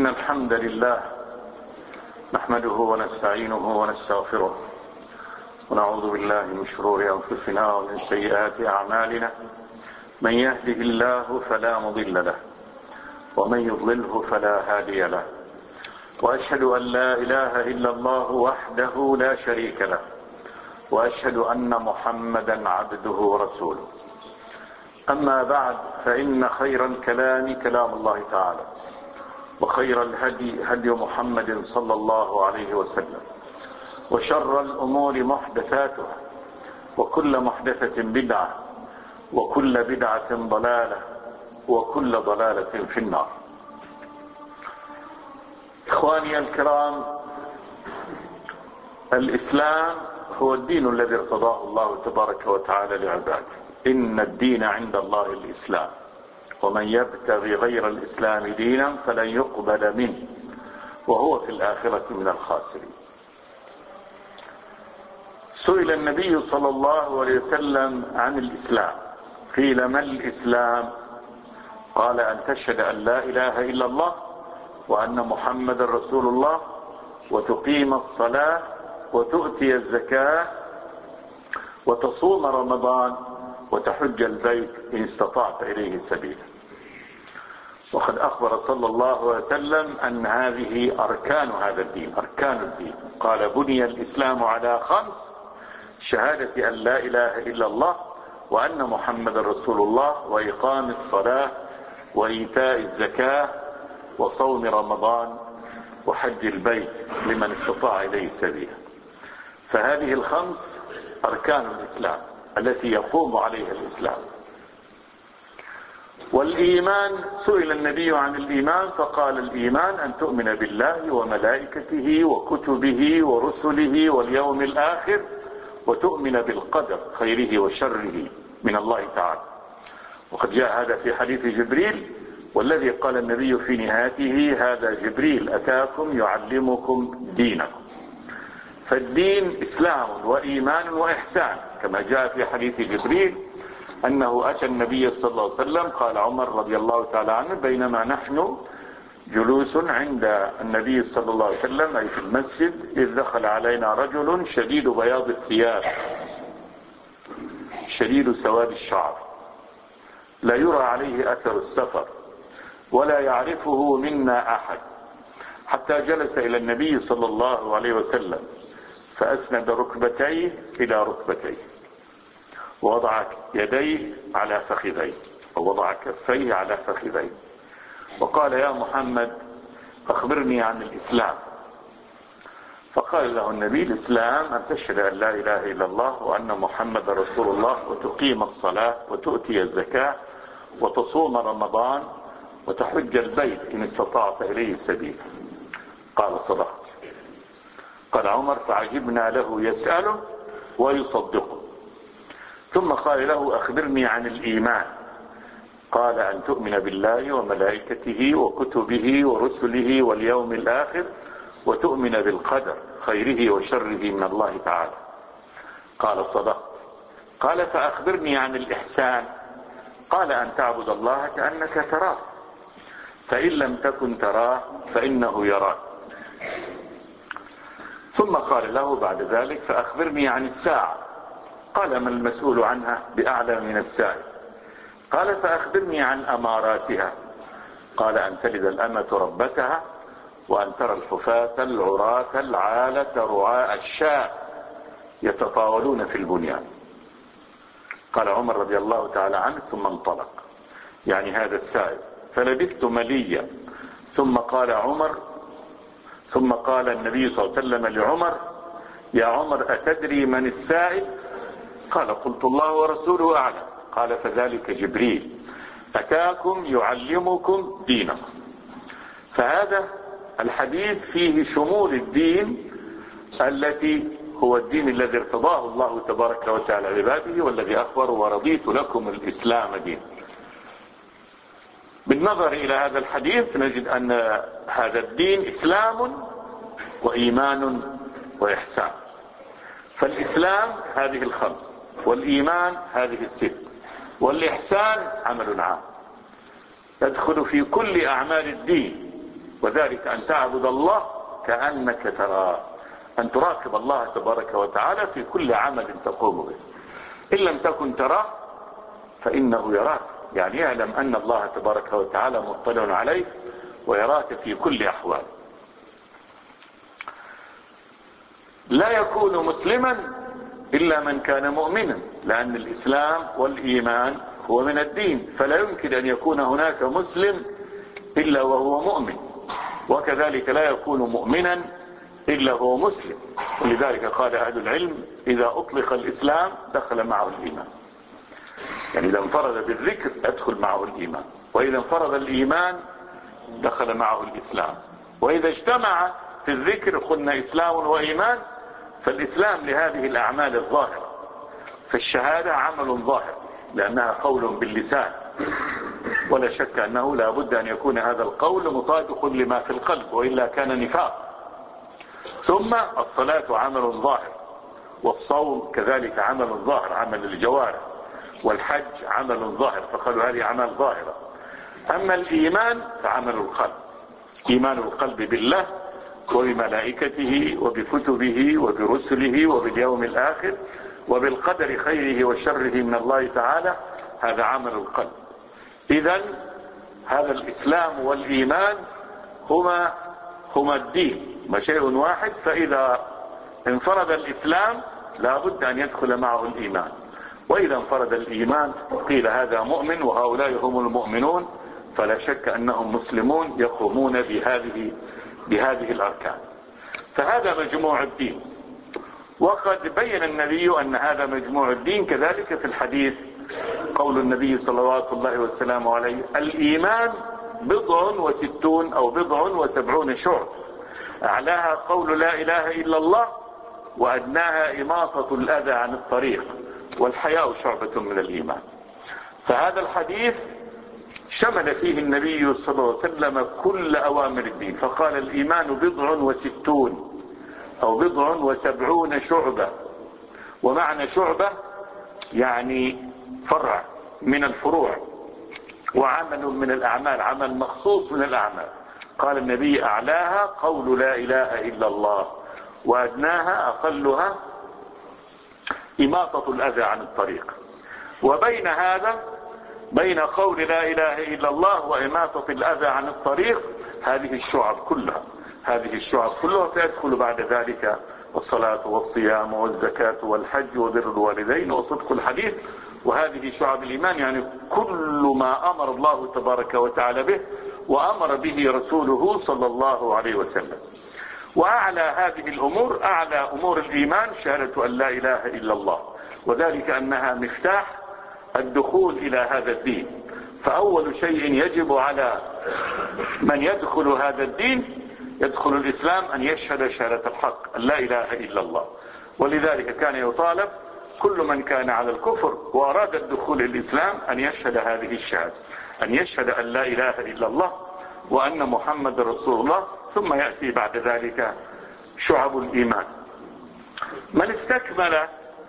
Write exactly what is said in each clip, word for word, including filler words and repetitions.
الحمد لله نحمده ونستعينه ونستغفره ونعوذ بالله من شرور أنفسنا ومن سيئات أعمالنا. من يهده الله فلا مضل له ومن يضلله فلا هادي له، وأشهد أن لا إله إلا الله وحده لا شريك له، وأشهد أن محمدا عبده ورسوله. أما بعد، فإن خير الكلام كلام الله تعالى، وخير الهدي هدي محمد صلى الله عليه وسلم، وشر الأمور محدثاتها، وكل محدثة بدعة، وكل بدعة ضلالة، وكل ضلالة في النار. إخواني الكرام، الإسلام هو الدين الذي ارتضاه الله تبارك وتعالى لعباده. إن الدين عند الله الإسلام، ومن يبتغي غير الإسلام دينا فلن يقبل منه وهو في الآخرة من الخاسرين. سئل النبي صلى الله عليه وسلم عن الإسلام، قيل ما الإسلام؟ قال أن تشهد أن لا إله إلا الله وأن محمد رسول الله، وتقيم الصلاة، وتؤتي الزكاة، وتصوم رمضان، وتحج البيت إن استطعت إليه سبيلا. وقد أخبر صلى الله عليه وسلم أن هذه أركان هذا الدين، أركان الدين. قال: بني الإسلام على خمس: شهادة أن لا إله إلا الله وأن محمد رسول الله، وإقام الصلاة، وإيتاء الزكاة، وصوم رمضان، وحج البيت لمن استطاع إليه سبيلا. فهذه الخمس أركان الإسلام التي يقوم عليها الإسلام. والإيمان، سئل النبي عن الإيمان فقال: الإيمان أن تؤمن بالله وملائكته وكتبه ورسله واليوم الآخر، وتؤمن بالقدر خيره وشره من الله تعالى. وقد جاء هذا في حديث جبريل، والذي قال النبي في نهايته: هذا جبريل أتاكم يعلمكم دينكم. فالدين إسلام وإيمان وإحسان، كما جاء في حديث جبريل أنه أتى النبي صلى الله عليه وسلم. قال عمر رضي الله تعالى عنه: بينما نحن جلوس عند النبي صلى الله عليه وسلم أي في المسجد، إذ دخل علينا رجل شديد بياض الثياب شديد سواد الشعر، لا يرى عليه أثر السفر، ولا يعرفه منا أحد، حتى جلس إلى النبي صلى الله عليه وسلم فأسند ركبتيه إلى ركبتيه، ووضع يديه على فخذيه، ووضع كفيه على فخذيه، وقال: يا محمد أخبرني عن الإسلام. فقال له النبي: الإسلام أن تشهد أن لا إله إلا الله وأن محمد رسول الله، وتقيم الصلاة، وتؤتي الزكاة، وتصوم رمضان، وتحج البيت إن استطعت إليه سبيلا. قال: صدقت. قال عمر: فعجبنا له يسأله ويصدقه. ثم قال له: أخبرني عن الإيمان. قال: أن تؤمن بالله وملائكته وكتبه ورسله واليوم الآخر، وتؤمن بالقدر خيره وشره من الله تعالى. قال: صدقت. قال: فأخبرني عن الإحسان. قال: أن تعبد الله كأنك تراه، فإن لم تكن تراه فإنه يراك. ثم قال له بعد ذلك: فأخبرني عن الساعة. قال: ما المسؤول عنها بأعلى من السائل. قال: فأخبرني عن أماراتها. قال: أن تلد الأمة ربتها، وأن ترى الحفاة العراة العالة رعاء الشاة يتطاولون في البنيان. قال عمر رضي الله تعالى عنه: ثم انطلق، يعني هذا السائل. فلبثت مليا، ثم قال عمر ثم قال النبي صلى الله عليه وسلم لعمر: يا عمر أتدري من السائل؟ قال: قلت الله ورسوله أعلم. قال: فذلك جبريل أتاكم يعلمكم دينكم. فهذا الحديث فيه شمول الدين التي هو الدين الذي ارتضاه الله تبارك وتعالى لعباده، والذي أخبر: ورضيت لكم الإسلام دين. بالنظر إلى هذا الحديث نجد أن هذا الدين إسلام وإيمان وإحسان. فالإسلام هذه الخمس، والإيمان هذه الست، والإحسان عمل عام يدخل في كل أعمال الدين، وذلك أن تعبد الله كأنك تراه، أن تراقب الله تبارك وتعالى في كل عمل تقوم به، إن لم تكن تراه فإنه يراك، يعني يعلم أن الله تبارك وتعالى مطلع عليك ويراك في كل أحوال. لا يكون مسلما إلا من كان مؤمنا، لأن الإسلام والإيمان هو من الدين، فلا يمكن أن يكون هناك مسلم إلا وهو مؤمن، وكذلك لا يكون مؤمنا إلا هو مسلم. ولذلك قال أهل العلم إذا أطلق الإسلام دخل معه الإيمان، يعني إذا انفرد بالذكر أدخل معه الإيمان، وإذا انفرد الإيمان دخل معه الإسلام، وإذا اجتمع في الذكر قلنا إسلام وإيمان، فالإسلام لهذه الأعمال الظاهرة، فالشهادة عمل ظاهر لأنها قول باللسان، ولا شك أنه لا بد أن يكون هذا القول مطابق لما في القلب، وإلا كان نفاق. ثم الصلاة عمل ظاهر، والصوم كذلك عمل ظاهر، عمل الجوارح، والحج عمل ظاهر، فقالوا هذه أعمال ظاهرة. أما الإيمان فعمل القلب، إيمان القلب بالله وبملائكته وبكتبه وبرسله وباليوم الآخر وبالقدر خيره وشره من الله تعالى، هذا عمل القلب. إذن هذا الإسلام والإيمان هما هما الدين، ما شيء واحد، فإذا انفرد الإسلام لا بد أن يدخل معه الإيمان، وإذا انفرد الإيمان قيل هذا مؤمن وهؤلاء هم المؤمنون، فلا شك أنهم مسلمون يقومون بهذه بهذه الأركان. فهذا مجموع الدين، وقد بين النبي أن هذا مجموع الدين. كذلك في الحديث قول النبي صلوات الله وسلامه عليه الإيمان بضع وستون أو بضع وسبعون شعب، أعلاها قول لا إله إلا الله، وأدناها إماطة الأذى عن الطريق، والحياء شعبة من الإيمان. فهذا الحديث شمل فيه النبي صلى الله عليه وسلم كل أوامر الدين، فقال الإيمان بضع وستون أو بضع وسبعون شعبة. ومعنى شعبة يعني فرع من الفروع، وعمل من الأعمال، عمل مخصوص من الأعمال. قال النبي أعلاها قول لا إله إلا الله، وأدناها أقلها إماطة الأذى عن الطريق. وبين هذا بين قول لا إله إلا الله وإماطة الأذى عن الطريق هذه الشعب كلها، هذه الشعب كلها، فيدخل بعد ذلك الصلاة والصيام والزكاة والحج وبر الوالدين وصدق الحديث، وهذه شعب الإيمان، يعني كل ما أمر الله تبارك وتعالى به وأمر به رسوله صلى الله عليه وسلم. وأعلى هذه الأمور، أعلى أمور الإيمان شهادة أن لا إله إلا الله، وذلك أنها مفتاح الدخول إلى هذا الدين. فأول شيء يجب على من يدخل هذا الدين، يدخل الإسلام، أن يشهد شهادة الحق أن لا إله إلا الله. ولذلك كان يطالب كل من كان على الكفر وأراد الدخول الإسلام أن يشهد هذه الشهادة، أن يشهد أن لا إله إلا الله وأن محمد رسول الله، ثم يأتي بعد ذلك شعب الإيمان. من استكمل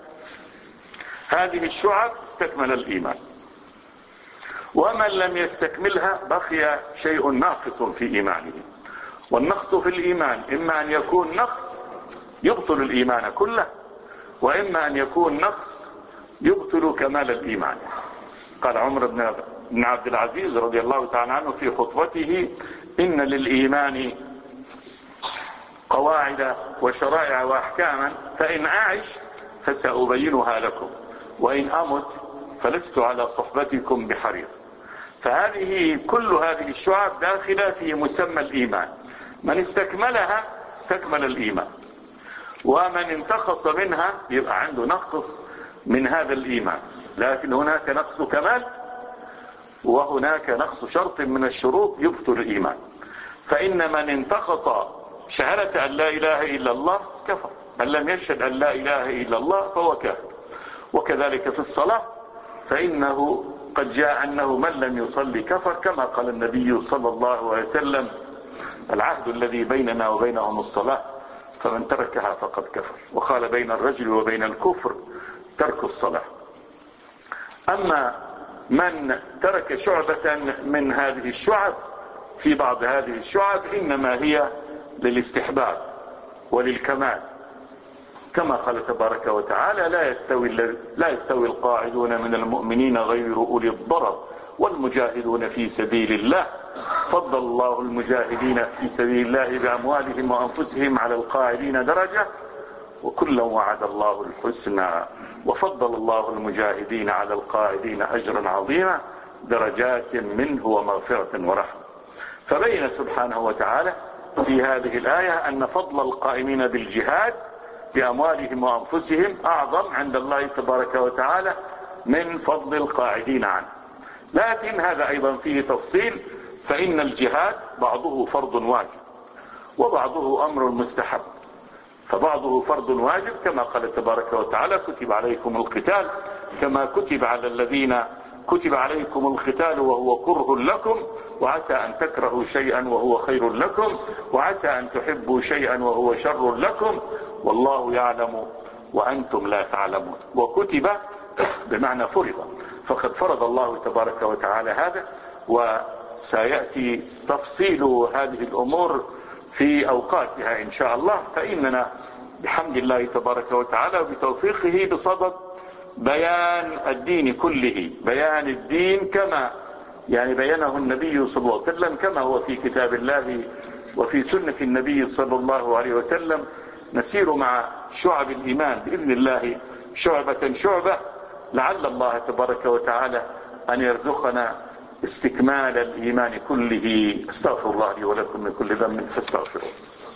هذه الشعب استكمل الإيمان، ومن لم يستكملها بقي شيء ناقص في إيمانه. والنقص في الإيمان إما أن يكون نقص يبطل الإيمان كله، وإما أن يكون نقص يبطل كمال الإيمان. قال عمر بن عبد العزيز رضي الله تعالى عنه في خطبته إن للإيمان قواعد وشرائع وأحكاما، فإن أعش فسأبينها لكم، وإن أمت فلست على صحبتكم بحريص. فهذه كل هذه الشعب داخلة في مسمى الإيمان، من استكملها استكمل الإيمان، ومن انتقص منها يبقى عنده نقص من هذا الإيمان. لكن هناك نقص كمال وهناك نقص شرط من الشروط يبطل الإيمان. فإن من انتقص شهادة أن لا إله إلا الله كفر، من لم يشهد أن لا إله إلا الله فهو كافر. وكذلك في الصلاة، فإنه قد جاء أنه من لم يصلي كفر، كما قال النبي صلى الله عليه وسلم العهد الذي بيننا وبينهم الصلاة، فمن تركها فقد كفر. وقال بين الرجل وبين الكفر ترك الصلاة. أما من ترك شعبة من هذه الشعب في بعض هذه الشعب إنما هي للاستحباب وللكمال، كما قال تبارك وتعالى: لا يستوي, لا يستوي القاعدون من المؤمنين غير أولي الضرر والمجاهدون في سبيل الله فضل الله المجاهدين في سبيل الله بأموالهم وأنفسهم على القاعدين درجة وكلا وعد الله الحسنى وفضل الله المجاهدين على القاعدين أجرا عظيما درجات منه ومغفرة ورحمة. فبين سبحانه وتعالى في هذه الآية أن فضل القائمين بالجهاد بأموالهم وأنفسهم أعظم عند الله تبارك وتعالى من فضل القاعدين عنه. لكن هذا أيضا فيه تفصيل، فإن الجهاد بعضه فرض واجب وبعضه أمر مستحب. فبعضه فرض واجب كما قال تبارك وتعالى: كتب عليكم القتال كما كتب على الذين كتب عليكم القتال وهو كره لكم وعسى أن تكرهوا شيئا وهو خير لكم وعسى أن تحبوا شيئا وهو شر لكم والله يعلم وأنتم لا تعلمون. وكتب بمعنى فرض، فقد فرض الله تبارك وتعالى هذا، وسيأتي تفصيل هذه الأمور في أوقاتها إن شاء الله. فإننا بحمد الله تبارك وتعالى وبتوفيقه بصدد بيان الدين كله، بيان الدين كما يعني بينه النبي صلى الله عليه وسلم، كما هو في كتاب الله وفي سنة النبي صلى الله عليه وسلم. نسير مع شعب الإيمان بإذن الله شعبة شعبة، لعل الله تبارك وتعالى أن يرزقنا استكمال الإيمان كله. استغفر الله لي ولكم من كل ذنب فاستغفروه.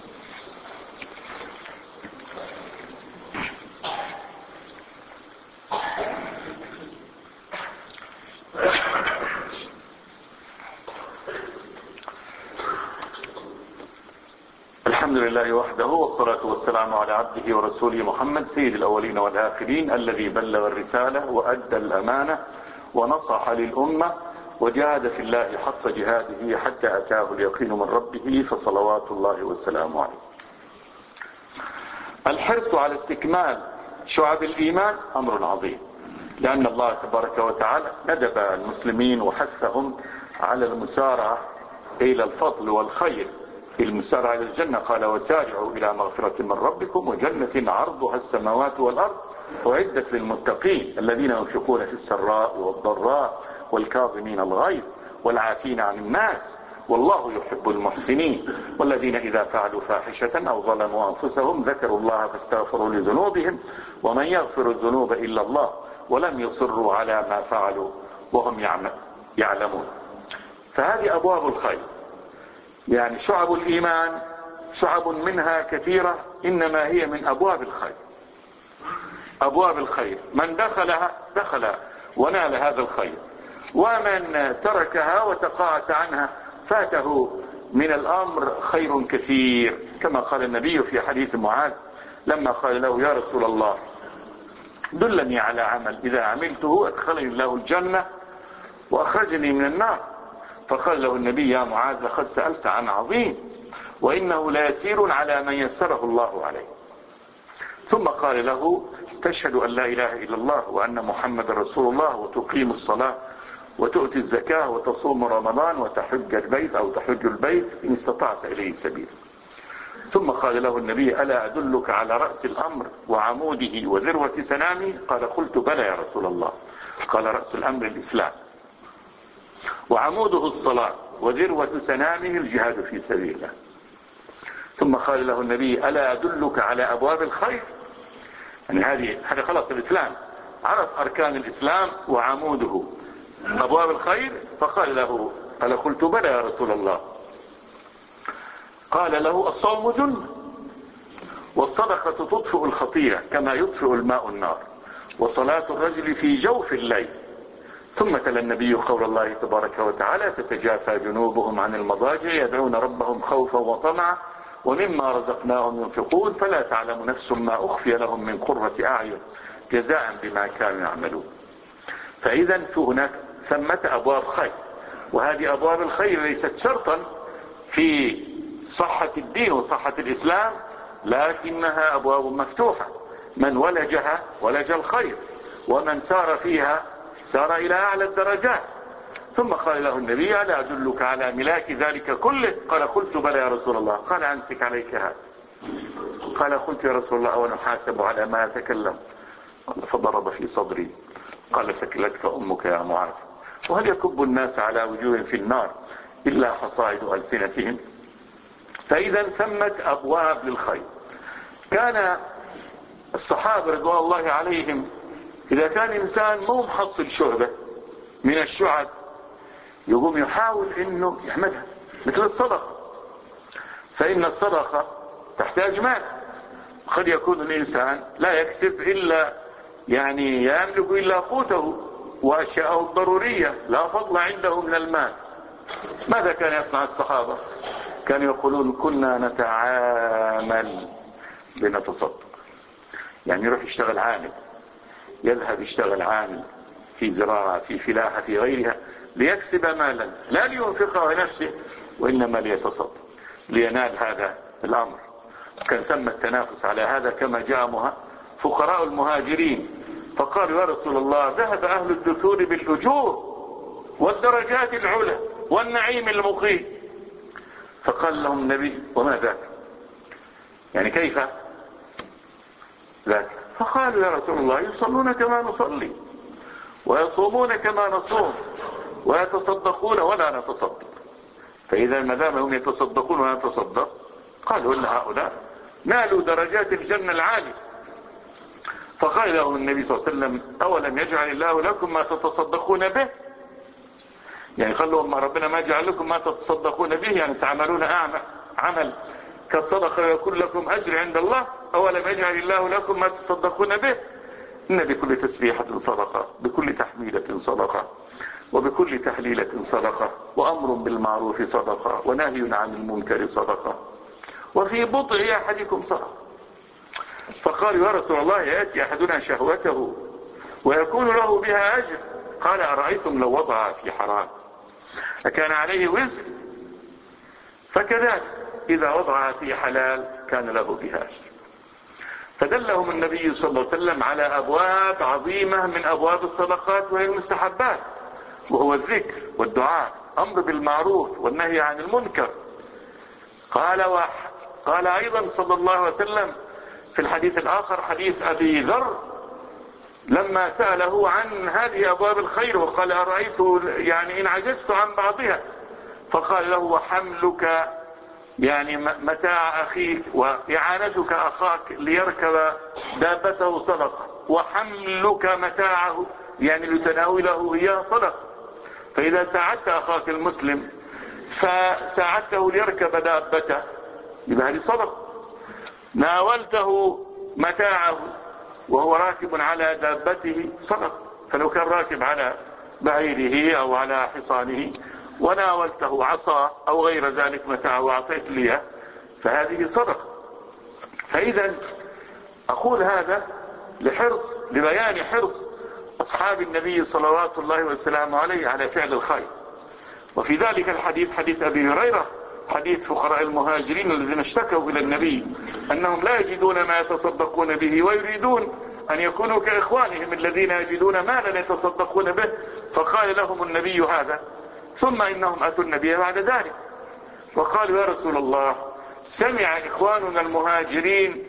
الحمد لله وحده والصلاة والسلام على عبده ورسوله محمد سيد الأولين والآخرين الذي بلغ الرسالة وأدى الأمانة ونصح للأمة وجاهد في الله حق جهاده حتى أتاه اليقين من ربه فصلوات الله والسلام عليه. الحرص على استكمال شعب الإيمان أمر عظيم، لأن الله تبارك وتعالى ندب المسلمين وحثهم على المسارعة إلى الفضل والخير، المسارعة إلى الجنة. قال: وسارعوا إلى مغفرة من ربكم وجنة عرضها السماوات والأرض أعدت للمتقين الذين ينفقون في السراء والضراء والكاظمين الغيظ والعافين عن الناس والله يحب المحسنين والذين إذا فعلوا فاحشة أو ظلموا أنفسهم ذكروا الله فاستغفروا لذنوبهم ومن يغفر الذنوب إلا الله ولم يصروا على ما فعلوا وهم يعلمون. فهذه أبواب الخير، يعني شعب الإيمان شعب منها كثيرة، إنما هي من أبواب الخير. أبواب الخير من دخلها دخل ونال هذا الخير، ومن تركها وتقاعس عنها فاته من الأمر خير كثير، كما قال النبي في حديث معاذ لما قال له: يا رسول الله دلني على عمل إذا عملته أدخلني الله الجنة وأخرجني من النار. فقال له النبي: يا معاذ لقد سألت عن عظيم وإنه لا يسير على من يسره الله عليه. ثم قال له: تشهد أن لا إله إلا الله وأن محمد رسول الله وتقيم الصلاة وتؤتي الزكاة وتصوم رمضان وتحج البيت أو تحج البيت إن استطعت إليه سبيل. ثم قال له النبي: ألا أدلك على رأس الأمر وعموده وذروة سنامه؟ قال: قلت بلى يا رسول الله. قال: رأس الأمر الإسلام وعموده الصلاة وذروة سنامه الجهاد في سبيل الله. ثم قال له النبي: ألا أدلك على أبواب الخير؟ يعني هذه هذا خلاص الإسلام، عرف أركان الإسلام وعموده أبواب الخير. فقال له: قال: قلت بلى يا رسول الله. قال له: الصوم جنة والصدقة تطفئ الخطيئة كما يطفئ الماء النار وصلاة الرجل في جوف الليل. ثم تلا النبي قول الله تبارك وتعالى: تتجافى جنوبهم عن المضاجع يدعون ربهم خوفا وطمعا ومما رزقناهم ينفقون فلا تعلم نفس ما أخفي لهم من قرة أعين جزاء بما كانوا يعملون. فإذا في هناك ثمة أبواب خير، وهذه أبواب الخير ليست شرطا في صحة الدين وصحة الإسلام، لكنها أبواب مفتوحة، من ولجها ولج الخير، ومن سار فيها سار إلى أعلى الدرجات. ثم قال له النبي: ألا أدلك على ملاك ذلك كله؟ قال: قلت بلى يا رسول الله. قال: أمسك عليك هذا. قال: قلت يا رسول الله: أو نحاسب على ما أتكلم؟ قال: فضرب في صدري. قال: ثكلتك أمك يا معاذ. وهل يكب الناس على وجوه في النار إلا حصائد ألسنتهم؟ فإذا ثمت أبواب للخير. كان الصحابة رضوان الله عليهم إذا كان إنسان مو محصل شعبة من الشعب يقوم يحاول إنه يحملها، مثل الصدقة، فإن الصدقة تحتاج مال. قد يكون الإنسان لا يكسب إلا يعني يملك إلا قوته وأشياءه الضرورية، لا فضل عنده من المال. ماذا كان يصنع الصحابة؟ كانوا يقولون: كنا نتعامل لنتصدق. يعني يروح يشتغل عامل، يذهب يشتغل عامل في زراعة، في فلاحة، في غيرها، ليكسب مالا لا لينفقه نفسه، وإنما ليتصدق لينال هذا الأمر. كان ثم التنافس على هذا، كما جاء فقراء المهاجرين فقالوا: يا رسول الله، ذهب أهل الدثور بالأجور والدرجات العلى والنعيم المقيم. فقال لهم النبي: وما ذاك؟ يعني كيف ذاك؟ فقالوا: يا رسول الله، يصلون كما نصلي، ويصومون كما نصوم، ويتصدقون ولا نتصدق. فإذا ما دام هم يتصدقون ولا نتصدق، قالوا إن هؤلاء نالوا درجات الجنة العالية. فقال لهم النبي صلى الله عليه وسلم: أولم يجعل الله لكم ما تتصدقون به؟ يعني قال لهم: ما ربنا ما جعل لكم ما تتصدقون به، يعني تعملون عمل كالصدقة ويكون لكم أجر عند الله. أولم يجعل الله لكم ما تصدقون به؟ إن بكل تسبيحة صدقة، بكل تحميلة صدقة، وبكل تحليلة صدقة، وأمر بالمعروف صدقة، ونهي عن المنكر صدقة، وفي بضع أحدكم صدقة. فقالوا: يا رسول الله، يأتي أحدنا شهوته ويكون له بها أجر. قال: أرأيتم لو وضع في حرام أكان عليه وزر؟ فكذلك إذا وضع في حلال كان له بها أجر. فدلهم النبي صلى الله عليه وسلم على أبواب عظيمة من أبواب الصدقات وهي المستحبات، وهو الذكر والدعاء، أمر بالمعروف والنهي عن المنكر. قال وح قال أيضا صلى الله عليه وسلم في الحديث الآخر، حديث أبي ذر، لما سأله عن هذه أبواب الخير وقال: أرأيت يعني إن عجزت عن بعضها؟ فقال له: وحملك يعني متاع أخيك، وإعانتك أخاك ليركب دابته صدقة، وحملك متاعه يعني لتناوله إياه صدقة. فإذا ساعدت أخاك المسلم فساعدته ليركب دابته، يبقى هذه صدقة. ناولته متاعه وهو راكب على دابته صدقة. فلو كان راكب على بعيره أو على حصانه وناولته عصا أو غير ذلك متاعه وأعطيت ليه، فهذه صدقة. فإذا أقول هذا لحرص لبيان حرص أصحاب النبي صلوات الله وسلامه عليه على فعل الخير. وفي ذلك الحديث، حديث أبي هريرة، حديث فقراء المهاجرين الذين اشتكوا إلى النبي أنهم لا يجدون ما يتصدقون به ويريدون أن يكونوا كإخوانهم الذين يجدون مالا يتصدقون به. فقال لهم النبي هذا، ثم إنهم أتوا النبي بعد ذلك وقالوا: يا رسول الله، سمع إخواننا المهاجرين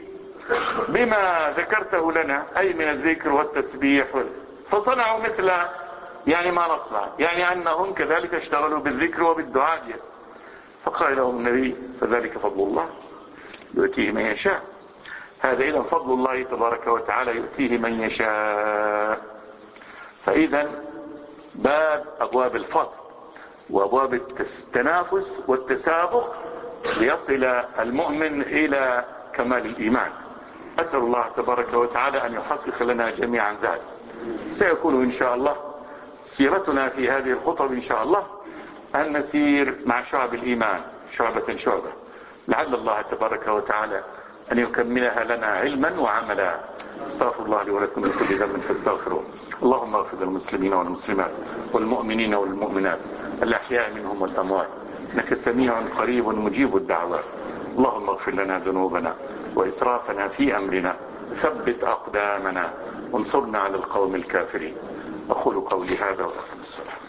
بما ذكرته لنا، أي من الذكر والتسبيح، فصنعوا مثل يعني ما نصنع، يعني أنهم كذلك اشتغلوا بالذكر وبالدعاء. فقال لهم النبي: فذلك فضل الله يؤتيه من يشاء. هذا إذا فضل الله تبارك وتعالى يؤتيه من يشاء. فإذا باب أبواب الفضل وأبواب التنافس والتسابق ليصل المؤمن إلى كمال الإيمان. أسأل الله تبارك وتعالى أن يحقق لنا جميعا ذلك. سيكون إن شاء الله سيرتنا في هذه الخطب إن شاء الله أن نسير مع شعب الإيمان شعبة شعبة، لعل الله تبارك وتعالى أن يكملها لنا علما وعملا. استغفر الله لي ولكم من كل ذنب فاستغفروه. اللهم اغفر للمسلمين والمسلمات والمؤمنين والمؤمنات الأحياء منهم والأموات، إنك سميع قريب مجيب الدعوات. اللهم اغفر لنا ذنوبنا وإسرافنا في أمرنا، ثبت أقدامنا وانصرنا على القوم الكافرين. أقول قولي هذا وأقم الصلاة.